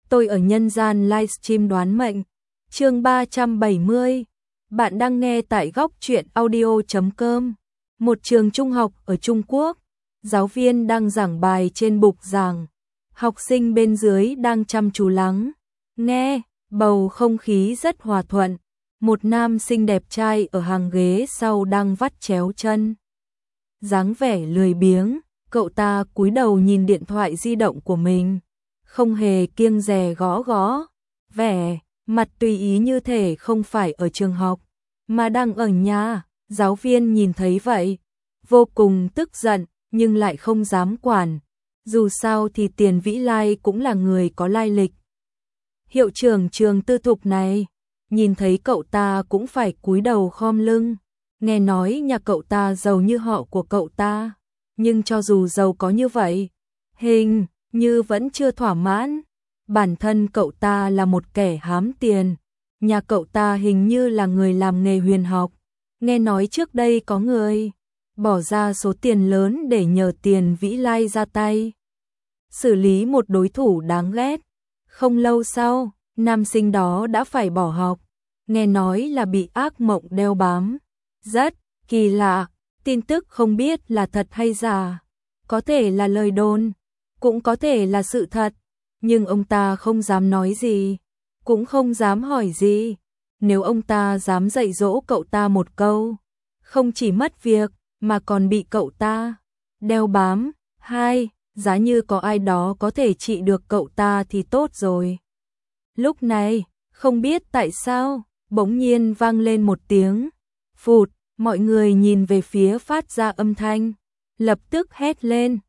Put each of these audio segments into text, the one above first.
tôi ở nhân gian livestream đoán mệnh. Chương 370. Bạn đang nghe tại góc truyện audio.com. Một trường trung học ở Trung Quốc, giáo viên đang giảng bài trên bục giảng. Học sinh bên dưới đang chăm chú lắng nghe, bầu không khí rất hòa thuận. Một nam sinh đẹp trai ở hàng ghế sau đang vắt chéo chân. Dáng vẻ lười biếng, cậu ta cúi đầu nhìn điện thoại di động của mình, không hề kiêng dè gõ gõ, vẻ mặt tùy ý như thể không phải ở trường học, mà đang ở nhà. Giáo viên nhìn thấy vậy, vô cùng tức giận, nhưng lại không dám quản. Dù sao thì Tiền Vĩ Lai cũng là người có lai lịch. Hiệu trưởng trường tư thục này, nhìn thấy cậu ta cũng phải cúi đầu khom lưng. Nghe nói nhà cậu ta giàu như họ của cậu ta, nhưng cho dù giàu có như vậy, hình như vẫn chưa thỏa mãn. Bản thân cậu ta là một kẻ hám tiền, nhà cậu ta hình như là người làm nghề huyền học. Nghe nói trước đây có người bỏ ra số tiền lớn để nhờ Tiền Vĩ Lai ra tay xử lý một đối thủ đáng ghét. Không lâu sau, nam sinh đó đã phải bỏ học, nghe nói là bị ác mộng đeo bám. Rất kỳ lạ, tin tức không biết là thật hay giả, có thể là lời đồn, cũng có thể là sự thật, nhưng ông ta không dám nói gì, cũng không dám hỏi gì. Nếu ông ta dám dạy dỗ cậu ta một câu, không chỉ mất việc mà còn bị cậu ta đeo bám. Hai, giá như có ai đó có thể trị được cậu ta thì tốt rồi. Lúc này, không biết tại sao, bỗng nhiên vang lên một tiếng phụt. Mọi người nhìn về phía phát ra âm thanh, lập tức hét lên,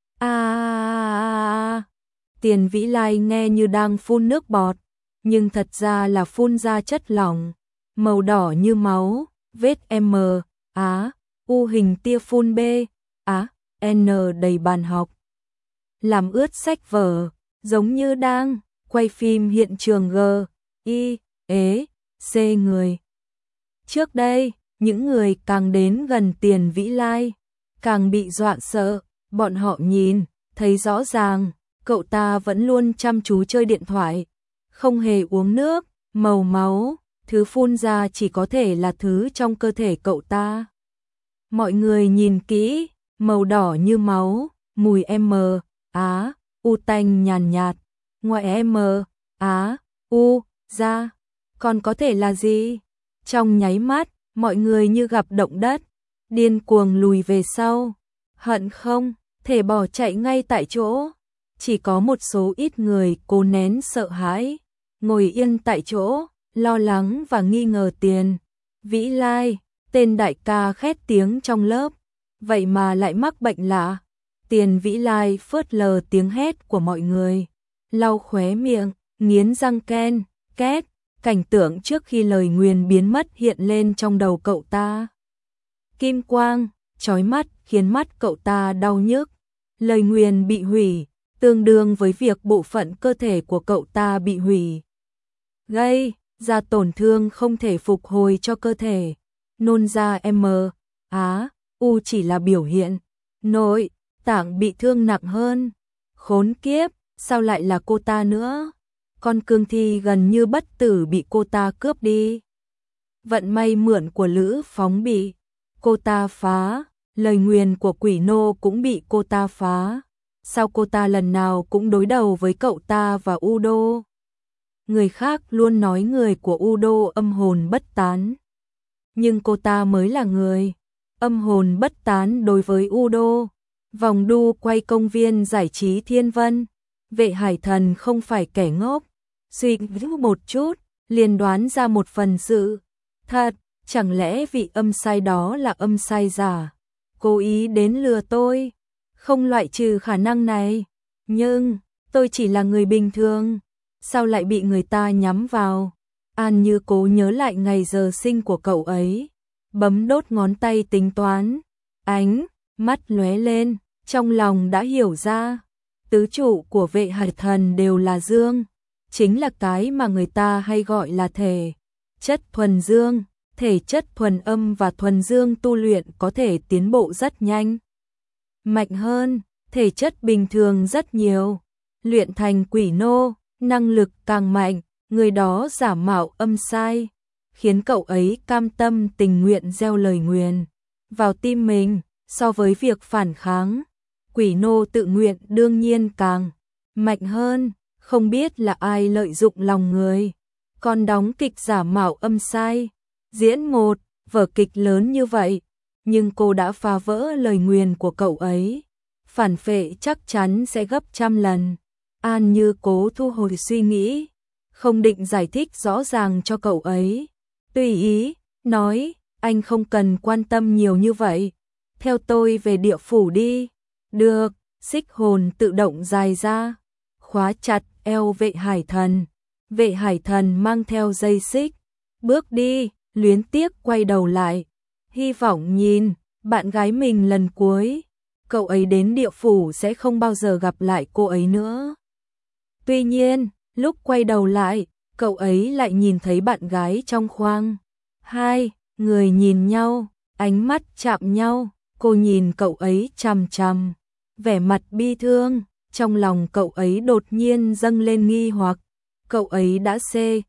a. Tiền Vĩ Lai nghe như đang phun nước bọt, nhưng thật ra là phun ra chất lỏng, màu đỏ như máu, vết M, Á, U hình tia phun B, Á, N đầy bàn học. Làm ướt sách vở, giống như đang quay phim hiện trường G, I, ế, C người. Trước đây, những người càng đến gần Tiền Vĩ Lai, càng bị dọa sợ. Bọn họ nhìn, thấy rõ ràng, cậu ta vẫn luôn chăm chú chơi điện thoại, không hề uống nước, màu máu, thứ phun ra chỉ có thể là thứ trong cơ thể cậu ta. Mọi người nhìn kỹ, màu đỏ như máu, mùi M, Á, U tanh nhàn nhạt, ngoài M, Á, U, ra, còn có thể là gì? Trong nháy mắt, mọi người như gặp động đất, điên cuồng lùi về sau, hận không thể bỏ chạy ngay tại chỗ. Chỉ có một số ít người cố nén sợ hãi, ngồi yên tại chỗ, lo lắng và nghi ngờ Tiền Vĩ Lai, tên đại ca khét tiếng trong lớp, vậy mà lại mắc bệnh lạ. Tiền Vĩ Lai phớt lờ tiếng hét của mọi người, lau khóe miệng, nghiến răng ken, két. Cảnh tượng trước khi lời nguyền biến mất hiện lên trong đầu cậu ta. Kim quang, chói mắt khiến mắt cậu ta đau nhức. Lời nguyền bị hủy, tương đương với việc bộ phận cơ thể của cậu ta bị hủy, gây ra tổn thương không thể phục hồi cho cơ thể. Nôn ra M, Á, U chỉ là biểu hiện, nội tạng bị thương nặng hơn. Khốn kiếp, sao lại là cô ta nữa? Con cương thi gần như bất tử bị cô ta cướp đi. Vận may mượn của Lữ Phóng bị cô ta phá, lời nguyền của Quỷ Nô cũng bị cô ta phá. Sao cô ta lần nào cũng đối đầu với cậu ta và Udo? Người khác luôn nói người của Udo âm hồn bất tán, nhưng cô ta mới là người âm hồn bất tán đối với Udo. Vòng đu quay công viên giải trí Thiên Vân, Vệ Hải Thần không phải kẻ ngốc, suy nghĩ một chút, liền đoán ra một phần sự thật. Chẳng lẽ vị âm sai đó là âm sai giả, cố ý đến lừa tôi? Không loại trừ khả năng này, nhưng tôi chỉ là người bình thường, sao lại bị người ta nhắm vào? An Như cố nhớ lại ngày giờ sinh của cậu ấy, bấm đốt ngón tay tính toán, ánh mắt lóe lên, trong lòng đã hiểu ra, tứ trụ của Vệ Hải Thần đều là dương, chính là cái mà người ta hay gọi là thể chất thuần dương. Thể chất thuần âm và thuần dương tu luyện có thể tiến bộ rất nhanh, mạnh hơn thể chất bình thường rất nhiều. Luyện thành Quỷ Nô, năng lực càng mạnh, người đó giả mạo âm sai, khiến cậu ấy cam tâm tình nguyện gieo lời nguyền vào tim mình. So với việc phản kháng, quỷ nô tự nguyện đương nhiên càng mạnh hơn. Không biết là ai lợi dụng lòng người, còn đóng kịch giả mạo âm sai, diễn một vở kịch lớn như vậy, nhưng cô đã phá vỡ lời nguyền của cậu ấy. Phản phệ chắc chắn sẽ gấp trăm lần. An Như cố thu hồi suy nghĩ, không định giải thích rõ ràng cho cậu ấy. Tùy ý, nói, anh không cần quan tâm nhiều như vậy. Theo tôi về địa phủ đi. Được, xích hồn tự động dài ra, khóa chặt eo Vệ Hải Thần. Vệ Hải Thần mang theo dây xích, bước đi, luyến tiếc quay đầu lại. Hy vọng nhìn bạn gái mình lần cuối. Cậu ấy đến địa phủ sẽ không bao giờ gặp lại cô ấy nữa. Tuy nhiên, lúc quay đầu lại, cậu ấy lại nhìn thấy bạn gái trong khoang. Hai người nhìn nhau, ánh mắt chạm nhau, cô nhìn cậu ấy chằm chằm, vẻ mặt bi thương, trong lòng cậu ấy đột nhiên dâng lên nghi hoặc. Cậu ấy đã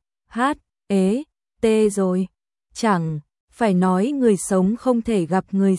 CHT rồi, chẳng phải nói người sống không thể gặp người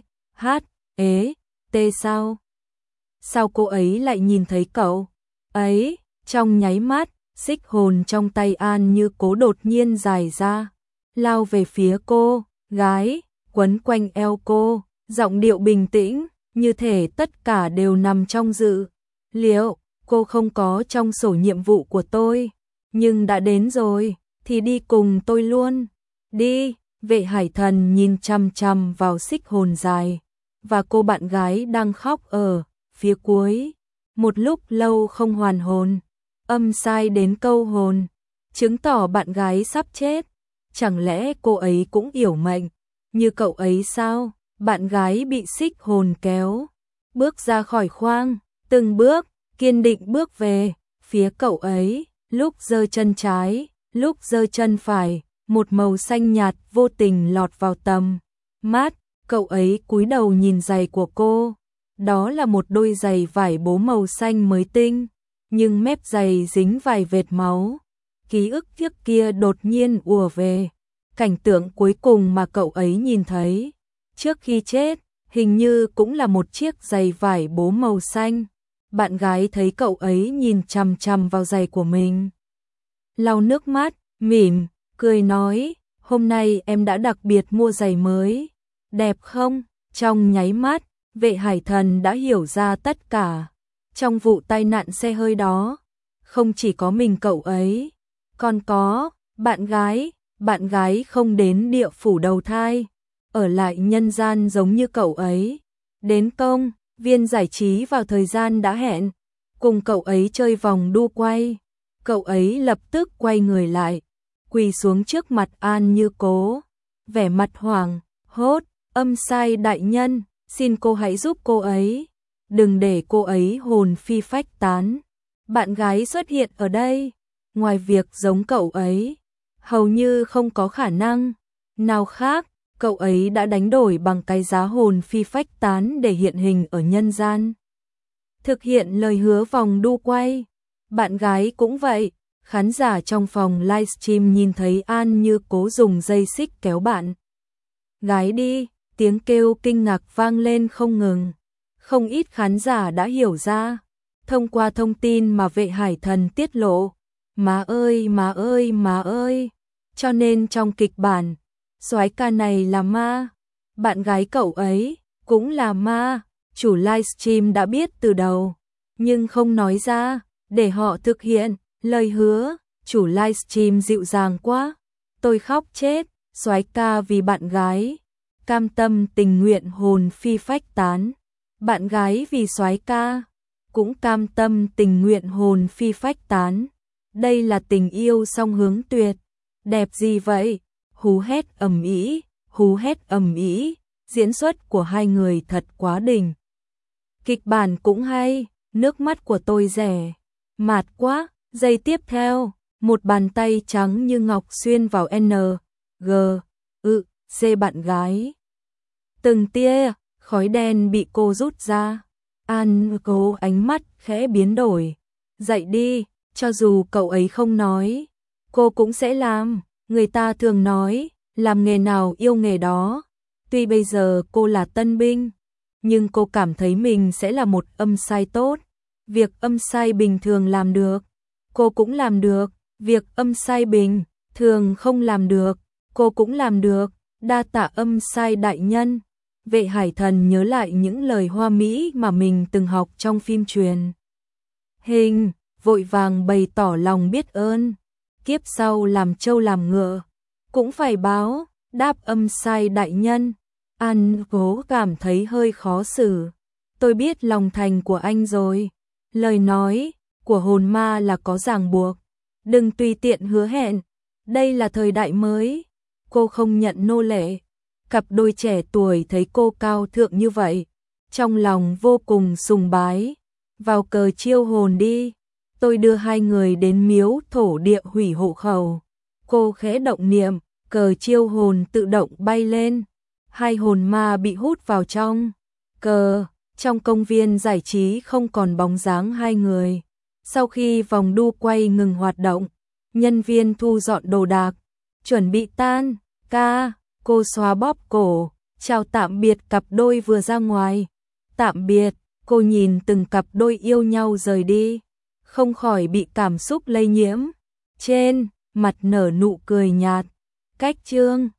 CHT sao? Sao cô ấy lại nhìn thấy cậu ấy? Trong nháy mắt, xích hồn trong tay An Như Cố đột nhiên dài ra, lao về phía cô gái, quấn quanh eo cô, giọng điệu bình tĩnh, như thể tất cả đều nằm trong dự liệu. Cô không có trong sổ nhiệm vụ của tôi, nhưng đã đến rồi, thì đi cùng tôi luôn. Đi. Vệ Hải Thần nhìn chằm chằm vào xích hồn dài, và cô bạn gái đang khóc ở phía cuối. Một lúc lâu không hoàn hồn, âm sai đến câu hồn, chứng tỏ bạn gái sắp chết. Chẳng lẽ cô ấy cũng yểu mệnh như cậu ấy sao? Bạn gái bị xích hồn kéo, bước ra khỏi khoang, từng bước, kiên định bước về phía cậu ấy, lúc giơ chân trái, lúc giơ chân phải, một màu xanh nhạt vô tình lọt vào tầm mắt. Cậu ấy cúi đầu nhìn giày của cô, đó là một đôi giày vải bố màu xanh mới tinh, nhưng mép giày dính vài vệt máu. Ký ức trước kia đột nhiên ùa về, cảnh tượng cuối cùng mà cậu ấy nhìn thấy trước khi chết, hình như cũng là một chiếc giày vải bố màu xanh. Bạn gái thấy cậu ấy nhìn chằm chằm vào giày của mình, lau nước mắt, mỉm cười nói, hôm nay em đã đặc biệt mua giày mới, đẹp không? Trong nháy mắt, Vệ Hải Thần đã hiểu ra tất cả. Trong vụ tai nạn xe hơi đó, không chỉ có mình cậu ấy, còn có bạn gái không đến địa phủ đầu thai, ở lại nhân gian giống như cậu ấy. Đến công viên giải trí vào thời gian đã hẹn, cùng cậu ấy chơi vòng đu quay. Cậu ấy lập tức quay người lại, quỳ xuống trước mặt An Như Cố, vẻ mặt hoảng hốt, âm sai đại nhân, xin cô hãy giúp cô ấy, đừng để cô ấy hồn phi phách tán. Bạn gái xuất hiện ở đây, ngoài việc giống cậu ấy, hầu như không có khả năng nào khác. Cậu ấy đã đánh đổi bằng cái giá hồn phi phách tán để hiện hình ở nhân gian, thực hiện lời hứa vòng đu quay. Bạn gái cũng vậy. Khán giả trong phòng livestream nhìn thấy An Như Cố dùng dây xích kéo bạn gái đi, tiếng kêu kinh ngạc vang lên không ngừng. Không ít khán giả đã hiểu ra, thông qua thông tin mà Vệ Hải Thần tiết lộ. Má ơi, má ơi, má ơi. Cho nên trong kịch bản, soái ca này là ma, bạn gái cậu ấy cũng là ma. Chủ livestream đã biết từ đầu, nhưng không nói ra, để họ thực hiện lời hứa. Chủ livestream dịu dàng quá, tôi khóc chết. Soái ca vì bạn gái, cam tâm tình nguyện hồn phi phách tán. Bạn gái vì soái ca, cũng cam tâm tình nguyện hồn phi phách tán. Đây là tình yêu song hướng tuyệt, đẹp gì vậy? Hú hét ầm ĩ, hú hét ầm ĩ. Diễn xuất của hai người thật quá đỉnh. Kịch bản cũng hay, nước mắt của tôi rẻ mạt quá. Giây tiếp theo, một bàn tay trắng như ngọc xuyên vào NGC bạn gái. Từng tia khói đen bị cô rút ra. An Cố ánh mắt khẽ biến đổi. Dậy đi, Cho dù cậu ấy không nói, cô cũng sẽ làm. Người ta thường nói, làm nghề nào yêu nghề đó. Tuy bây giờ cô là tân binh, nhưng cô cảm thấy mình sẽ là một âm sai tốt. Việc âm sai bình thường làm được, cô cũng làm được. Việc âm sai bình thường không làm được, cô cũng làm được. Đa tạ âm sai đại nhân. Vệ Hải Thần nhớ lại những lời hoa mỹ mà mình từng học trong phim truyền hình, vội vàng bày tỏ lòng biết ơn. Kiếp sau làm trâu làm ngựa, cũng phải báo đáp âm sai đại nhân. An Cố cảm thấy hơi khó xử. Tôi biết lòng thành của anh rồi. Lời nói của hồn ma là có ràng buộc. Đừng tùy tiện hứa hẹn. Đây là thời đại mới. Cô không nhận nô lệ. Cặp đôi trẻ tuổi thấy cô cao thượng như vậy, trong lòng vô cùng sùng bái. Vào cờ chiêu hồn đi. Tôi đưa hai người đến miếu thổ địa hủy hộ khẩu. Cô khẽ động niệm, cờ chiêu hồn tự động bay lên. Hai hồn ma bị hút vào trong cờ. Trong công viên giải trí không còn bóng dáng hai người. Sau khi vòng đu quay ngừng hoạt động, nhân viên thu dọn đồ đạc, chuẩn bị tan ca. Cô xoa bóp cổ, chào tạm biệt cặp đôi vừa ra ngoài. Tạm biệt. Cô nhìn từng cặp đôi yêu nhau rời đi, không khỏi bị cảm xúc lây nhiễm. Trên mặt nở nụ cười nhạt. Cách chương